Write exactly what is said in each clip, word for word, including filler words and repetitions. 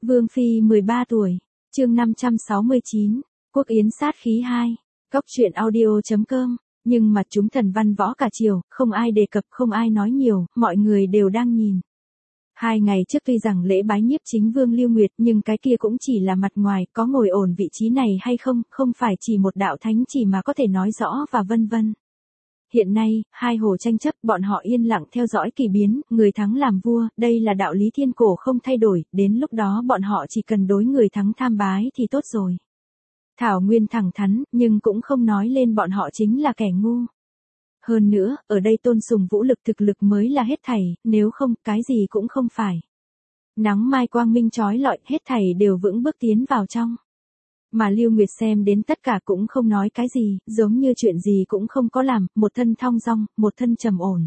Vương Phi mười ba tuổi, chương năm trăm sáu mươi chín, Quốc Yến sát khí hai, Cốc truyện audio chấm com, nhưng mà chúng thần văn võ cả chiều, không ai đề cập, không ai nói nhiều, mọi người đều đang nhìn. Hai ngày trước tuy rằng lễ bái nhiếp chính vương Lưu Nguyệt nhưng cái kia cũng chỉ là mặt ngoài, có ngồi ổn vị trí này hay không, không phải chỉ một đạo thánh chỉ mà có thể nói rõ và vân vân. Hiện nay, hai hồ tranh chấp, bọn họ yên lặng theo dõi kỳ biến, người thắng làm vua, đây là đạo lý thiên cổ không thay đổi, đến lúc đó bọn họ chỉ cần đối người thắng tham bái thì tốt rồi. Thảo Nguyên thẳng thắn, nhưng cũng không nói lên bọn họ chính là kẻ ngu. Hơn nữa, ở đây tôn sùng vũ lực thực lực mới là hết thảy, nếu không, cái gì cũng không phải. Nắng mai quang minh chói lọi, hết thảy đều vững bước tiến vào trong. Mà Lưu Nguyệt xem đến tất cả cũng không nói cái gì, giống như chuyện gì cũng không có làm, một thân thong dong, một thân trầm ổn.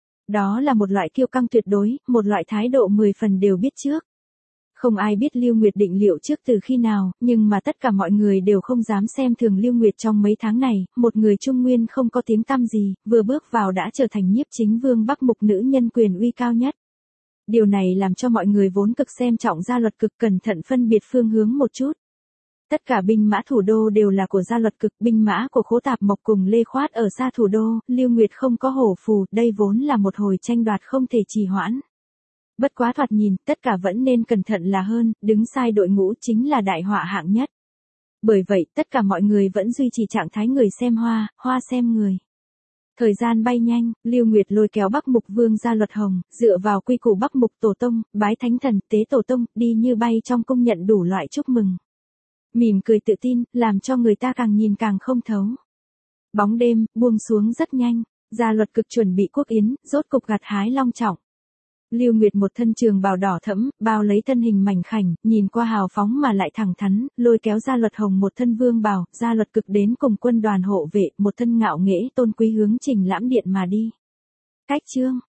Đó là một loại kiêu căng tuyệt đối, một loại thái độ mười phần đều biết trước. Không ai biết Lưu Nguyệt định liệu trước từ khi nào, nhưng mà tất cả mọi người đều không dám xem thường Lưu Nguyệt trong mấy tháng này, một người Trung Nguyên không có tiếng tăm gì, vừa bước vào đã trở thành nhiếp chính vương Bắc Mục nữ nhân quyền uy cao nhất. Điều này làm cho mọi người vốn cực xem trọng gia luật cực cẩn thận phân biệt phương hướng một chút. Tất cả binh mã thủ đô đều là của gia luật cực, binh mã của Khố Tạp Mộc cùng Lê Khoát ở xa thủ đô, Lưu Nguyệt không có hổ phù, đây vốn là một hồi tranh đoạt không thể trì hoãn. Bất quá thoạt nhìn, tất cả vẫn nên cẩn thận là hơn, đứng sai đội ngũ chính là đại họa hạng nhất. Bởi vậy, tất cả mọi người vẫn duy trì trạng thái người xem hoa, hoa xem người. Thời gian bay nhanh, Lưu Nguyệt lôi kéo Bắc Mục Vương Gia Luật Hồng, dựa vào quy củ Bắc Mục Tổ Tông, bái thánh thần, tế Tổ Tông, đi như bay trong cung nhận đủ loại chúc mừng. Mỉm cười tự tin, làm cho người ta càng nhìn càng không thấu. Bóng đêm, buông xuống rất nhanh, Gia Luật cực chuẩn bị quốc yến, rốt cục gặt hái long trọng. Lưu Nguyệt một thân trường bào đỏ thẫm, bao lấy thân hình mảnh khảnh, nhìn qua hào phóng mà lại thẳng thắn, lôi kéo Gia Luật Hồng một thân vương bào, Gia Luật cực đến cùng quân đoàn hộ vệ, một thân ngạo nghễ tôn quý hướng Trình Lãm điện mà đi. Cách chương,